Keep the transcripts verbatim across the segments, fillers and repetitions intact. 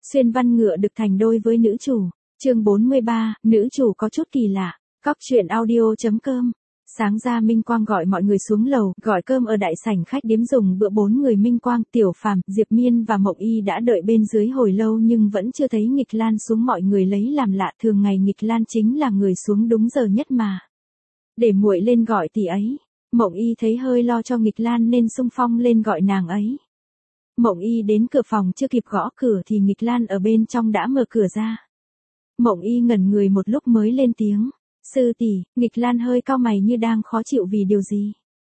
Xuyên văn ngựa được thành đôi với nữ chủ. Chương bốn mươi ba, nữ chủ có chút kỳ lạ. Cóc truyện audio chấm com. Sáng ra Minh Quang gọi mọi người xuống lầu, gọi cơm ở đại sảnh khách điếm dùng bữa. Bốn người Minh Quang, Tiểu Phàm, Diệp Miên và Mộng Y đã đợi bên dưới hồi lâu nhưng vẫn chưa thấy Nghịch Lan xuống. Mọi người lấy làm lạ, thường ngày Nghịch Lan chính là người xuống đúng giờ nhất mà. Để muội lên gọi tỷ ấy. Mộng Y thấy hơi lo cho Nghịch Lan nên xung phong lên gọi nàng ấy. Mộng Y đến cửa phòng chưa kịp gõ cửa thì Nghịch Lan ở bên trong đã mở cửa ra. Mộng Y ngẩn người một lúc mới lên tiếng. Sư tỷ. Nghịch Lan hơi cau mày như đang khó chịu vì điều gì.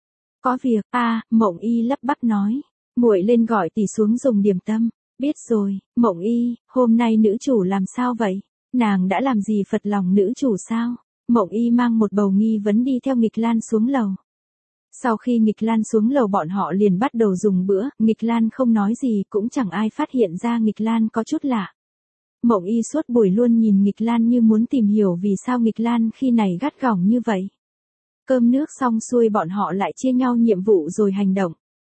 Có việc. A, à, Mộng Y lắp bắp nói. Muội lên gọi tỷ xuống dùng điểm tâm. Biết rồi. Mộng Y, hôm nay nữ chủ làm sao vậy? Nàng đã làm gì phật lòng nữ chủ sao? Mộng Y mang một bầu nghi vấn đi theo Nghịch Lan xuống lầu. Sau khi Nghịch Lan xuống lầu bọn họ liền bắt đầu dùng bữa, Nghịch Lan không nói gì cũng chẳng ai phát hiện ra Nghịch Lan có chút lạ. Mộng Y suốt buổi luôn nhìn Nghịch Lan như muốn tìm hiểu vì sao Nghịch Lan khi này gắt gỏng như vậy. Cơm nước xong xuôi bọn họ lại chia nhau nhiệm vụ rồi hành động.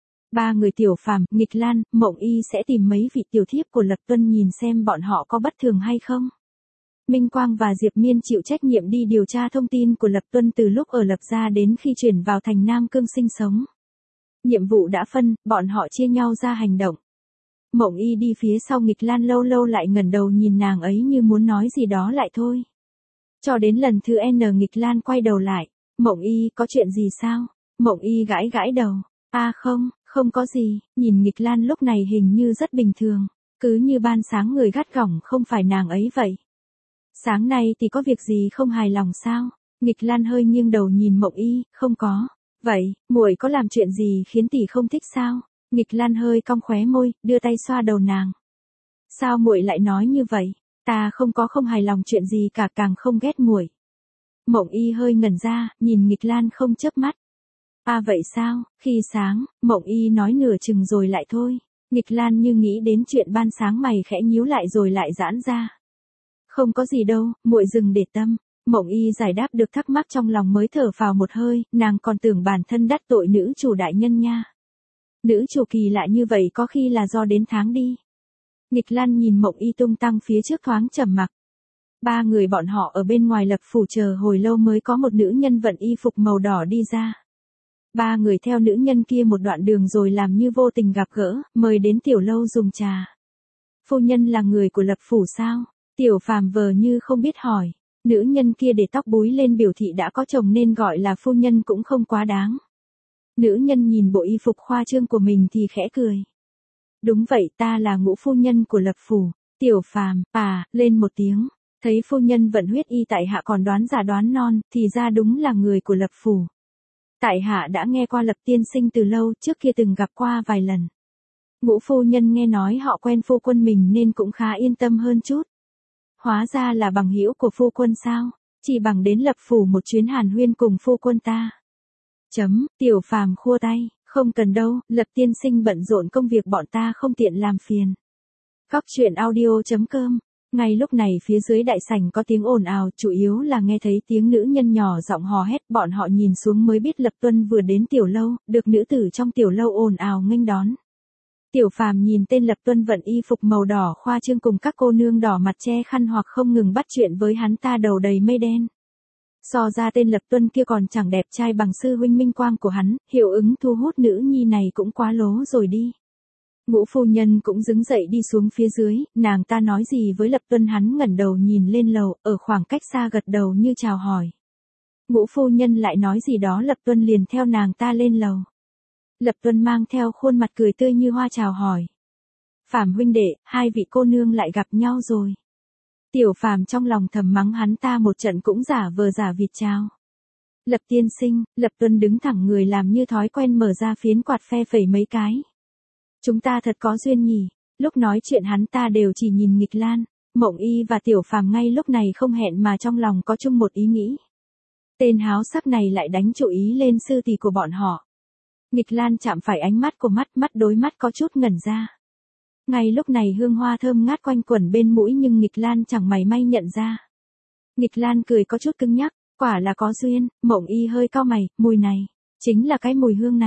Ba người Tiểu Phàm, Nghịch Lan, Mộng Y sẽ tìm mấy vị tiểu thiếp của Lập Tuân nhìn xem bọn họ có bất thường hay không. Minh Quang và Diệp Miên chịu trách nhiệm đi điều tra thông tin của Lập Tuân từ lúc ở Lập Gia đến khi chuyển vào thành Nam Cương sinh sống. Nhiệm vụ đã phân, bọn họ chia nhau ra hành động. Mộng Y đi phía sau Nghịch Lan lâu lâu lại ngẩng đầu nhìn nàng ấy như muốn nói gì đó lại thôi. Cho đến lần thứ N Nghịch Lan quay đầu lại. Mộng Y có chuyện gì sao? Mộng Y gãi gãi đầu. A à không, không có gì. Nhìn Nghịch Lan lúc này hình như rất bình thường. Cứ như ban sáng người gắt gỏng không phải nàng ấy vậy. Sáng nay thì có việc gì không hài lòng sao? Nghịch Lan hơi nghiêng đầu nhìn Mộng Y, không có. Vậy, muội có làm chuyện gì khiến tỷ không thích sao? Nghịch Lan hơi cong khóe môi, đưa tay xoa đầu nàng. Sao muội lại nói như vậy? Ta không có không hài lòng chuyện gì cả, càng không ghét muội. Mộng Y hơi ngẩn ra, nhìn Nghịch Lan không chớp mắt. À vậy sao? Khi sáng, Mộng Y nói nửa chừng rồi lại thôi. Nghịch Lan như nghĩ đến chuyện ban sáng mày khẽ nhíu lại rồi lại giãn ra. Không có gì đâu, muội dừng để tâm. Mộng Y giải đáp được thắc mắc trong lòng mới thở phào một hơi, nàng còn tưởng bản thân đắc tội nữ chủ đại nhân nha. Nữ chủ kỳ lạ như vậy có khi là do đến tháng đi. Nghịch Lan nhìn Mộng Y tung tăng phía trước thoáng trầm mặc. Ba người bọn họ ở bên ngoài Lập phủ chờ hồi lâu mới có một nữ nhân vận y phục màu đỏ đi ra. Ba người theo nữ nhân kia một đoạn đường rồi làm như vô tình gặp gỡ, mời đến tiểu lâu dùng trà. Phu nhân là người của Lập phủ sao? Tiểu Phàm vờ như không biết hỏi. Nữ nhân kia để tóc búi lên biểu thị đã có chồng nên gọi là phu nhân cũng không quá đáng. Nữ nhân nhìn bộ y phục khoa trương của mình thì khẽ cười. Đúng vậy, ta là Ngũ phu nhân của Lập phủ. Tiểu Phàm, à, lên một tiếng. Thấy phu nhân vận huyết y tại hạ còn đoán giả đoán non, thì ra đúng là người của Lập phủ. Tại hạ đã nghe qua Lập tiên sinh từ lâu, trước kia từng gặp qua vài lần. Ngũ phu nhân nghe nói họ quen phu quân mình nên cũng khá yên tâm hơn chút. Hóa ra là bằng hữu của phu quân sao? Chỉ bằng đến Lập phủ một chuyến hàn huyên cùng phu quân ta. Chấm, Tiểu Phàm khua tay, không cần đâu, Lập tiên sinh bận rộn công việc bọn ta không tiện làm phiền. Cóc truyện audio chấm com. Ngay lúc này phía dưới đại sảnh có tiếng ồn ào, chủ yếu là nghe thấy tiếng nữ nhân nhỏ giọng hò hét, bọn họ nhìn xuống mới biết Lập Tuân vừa đến tiểu lâu, được nữ tử trong tiểu lâu ồn ào nghênh đón. Tiểu Phàm nhìn tên Lập Tuân vận y phục màu đỏ khoa trương cùng các cô nương đỏ mặt che khăn hoặc không ngừng bắt chuyện với hắn ta đầu đầy mây đen. So ra tên Lập Tuân kia còn chẳng đẹp trai bằng sư huynh Minh Quang của hắn, hiệu ứng thu hút nữ nhi này cũng quá lố rồi đi. Ngũ phu nhân cũng đứng dậy đi xuống phía dưới, nàng ta nói gì với Lập Tuân, hắn ngẩng đầu nhìn lên lầu, ở khoảng cách xa gật đầu như chào hỏi. Ngũ phu nhân lại nói gì đó, Lập Tuân liền theo nàng ta lên lầu. Lập Tuân mang theo khuôn mặt cười tươi như hoa chào hỏi. Phàm huynh đệ, hai vị cô nương lại gặp nhau rồi. Tiểu Phàm trong lòng thầm mắng hắn ta một trận cũng giả vờ giả vịt chào. Lập tiên sinh, Lập Tuân đứng thẳng người làm như thói quen mở ra phiến quạt phe phẩy mấy cái. Chúng ta thật có duyên nhỉ. Lúc nói chuyện hắn ta đều chỉ nhìn Nghịch Lan, Mộng Y và Tiểu Phàm ngay lúc này không hẹn mà trong lòng có chung một ý nghĩ. Tên háo sắc này lại đánh chủ ý lên sư tỷ của bọn họ. Nghịch Lan chạm phải ánh mắt của mắt, mắt đối mắt có chút ngẩn ra. Ngay lúc này hương hoa thơm ngát quanh quẩn bên mũi nhưng Nghịch Lan chẳng mảy may nhận ra. Nghịch Lan cười có chút cứng nhắc, quả là có duyên. Mộng Y hơi cau mày, mùi này, chính là cái mùi hương này.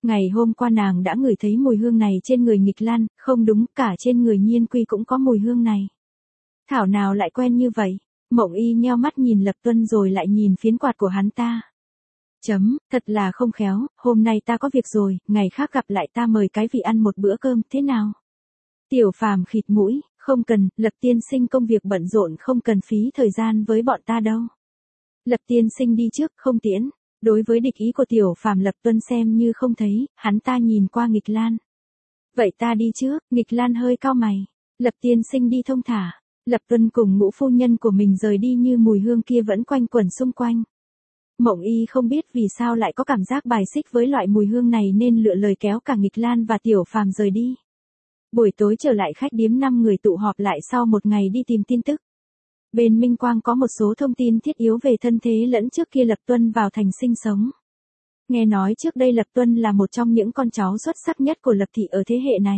Ngày hôm qua nàng đã ngửi thấy mùi hương này trên người Nghịch Lan, không đúng, cả trên người Nhiên Quy cũng có mùi hương này. Thảo nào lại quen như vậy? Mộng Y nheo mắt nhìn Lập Tuân rồi lại nhìn phiến quạt của hắn ta. Chấm, thật là không khéo, hôm nay ta có việc rồi, ngày khác gặp lại ta mời cái vị ăn một bữa cơm, thế nào? Tiểu Phàm khịt mũi, không cần, Lập tiên sinh công việc bận rộn không cần phí thời gian với bọn ta đâu. Lập tiên sinh đi trước, không tiễn. Đối với địch ý của Tiểu Phàm, Lập Tuân xem như không thấy, hắn ta nhìn qua Nghịch Lan. Vậy ta đi trước, Nghịch Lan hơi cau mày. Lập tiên sinh đi thông thả. Lập Tuân cùng ngũ phu nhân của mình rời đi như mùi hương kia vẫn quanh quẩn xung quanh. Mộng Y không biết vì sao lại có cảm giác bài xích với loại mùi hương này nên lựa lời kéo cả Nghịch Lan và Tiểu Phàm rời đi. Buổi tối trở lại khách điếm, năm người tụ họp lại sau một ngày đi tìm tin tức. Bên Minh Quang có một số thông tin thiết yếu về thân thế lẫn trước kia Lập Tuân vào thành sinh sống. Nghe nói trước đây Lập Tuân là một trong những con cháu xuất sắc nhất của Lập thị ở thế hệ này.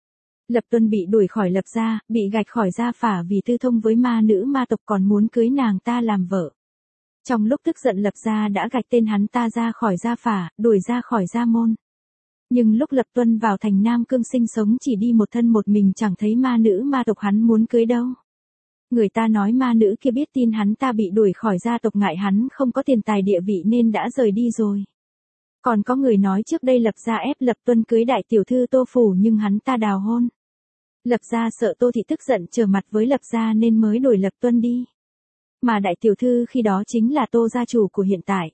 Lập Tuân bị đuổi khỏi Lập gia, bị gạch khỏi gia phả vì tư thông với ma nữ ma tộc còn muốn cưới nàng ta làm vợ. Trong lúc tức giận Lập gia đã gạch tên hắn ta ra khỏi gia phả, đuổi ra khỏi gia môn. Nhưng lúc Lập Tuân vào thành Nam Cương sinh sống chỉ đi một thân một mình, chẳng thấy ma nữ ma tộc hắn muốn cưới đâu. Người ta nói ma nữ kia biết tin hắn ta bị đuổi khỏi gia tộc, ngại hắn không có tiền tài địa vị nên đã rời đi rồi. Còn có người nói trước đây Lập gia ép Lập Tuân cưới đại tiểu thư Tô Phủ nhưng hắn ta đào hôn. Lập gia sợ Tô thị tức giận trở mặt với Lập gia nên mới đuổi Lập Tuân đi. Mà đại tiểu thư khi đó chính là Tô gia chủ của hiện tại.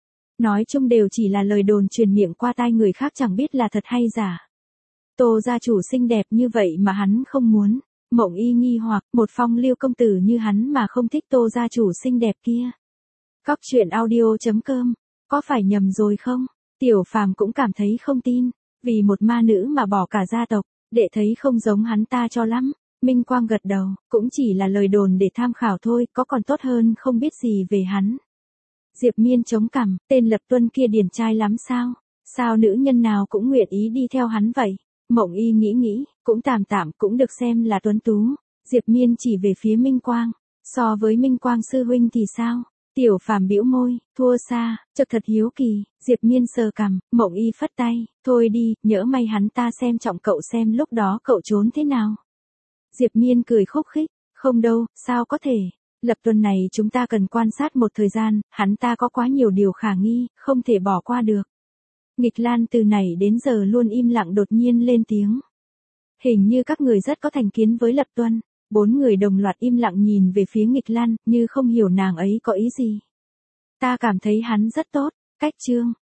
Nói chung đều chỉ là lời đồn truyền miệng qua tai người khác, chẳng biết là thật hay giả. Tô gia chủ xinh đẹp như vậy mà hắn không muốn. Mộng Y nghi hoặc, một phong lưu công tử như hắn mà không thích Tô gia chủ xinh đẹp kia. Cóc truyện audio chấm com, có phải nhầm rồi không? Tiểu Phàm cũng cảm thấy không tin, vì một ma nữ mà bỏ cả gia tộc, đệ thấy không giống hắn ta cho lắm. Minh Quang gật đầu, cũng chỉ là lời đồn để tham khảo thôi, có còn tốt hơn không biết gì về hắn. Diệp Miên chống cằm, tên Lập Tuân kia điển trai lắm sao? Sao nữ nhân nào cũng nguyện ý đi theo hắn vậy? Mộng Y nghĩ nghĩ, cũng tạm tạm, cũng được xem là tuấn tú. Diệp Miên chỉ về phía Minh Quang, so với Minh Quang sư huynh thì sao? Tiểu Phàm bĩu môi, thua xa, chợt thật hiếu kỳ. Diệp Miên sờ cằm, Mộng Y phất tay, thôi đi, nhỡ may hắn ta xem trọng cậu, xem lúc đó cậu trốn thế nào. Diệp Miên cười khúc khích, không đâu, sao có thể. Lập Tuân này chúng ta cần quan sát một thời gian, hắn ta có quá nhiều điều khả nghi, không thể bỏ qua được. Nghịch Lan từ nãy đến giờ luôn im lặng đột nhiên lên tiếng. Hình như các người rất có thành kiến với Lập Tuân. Bốn người đồng loạt im lặng nhìn về phía Nghịch Lan, như không hiểu nàng ấy có ý gì. Ta cảm thấy hắn rất tốt. Cách chương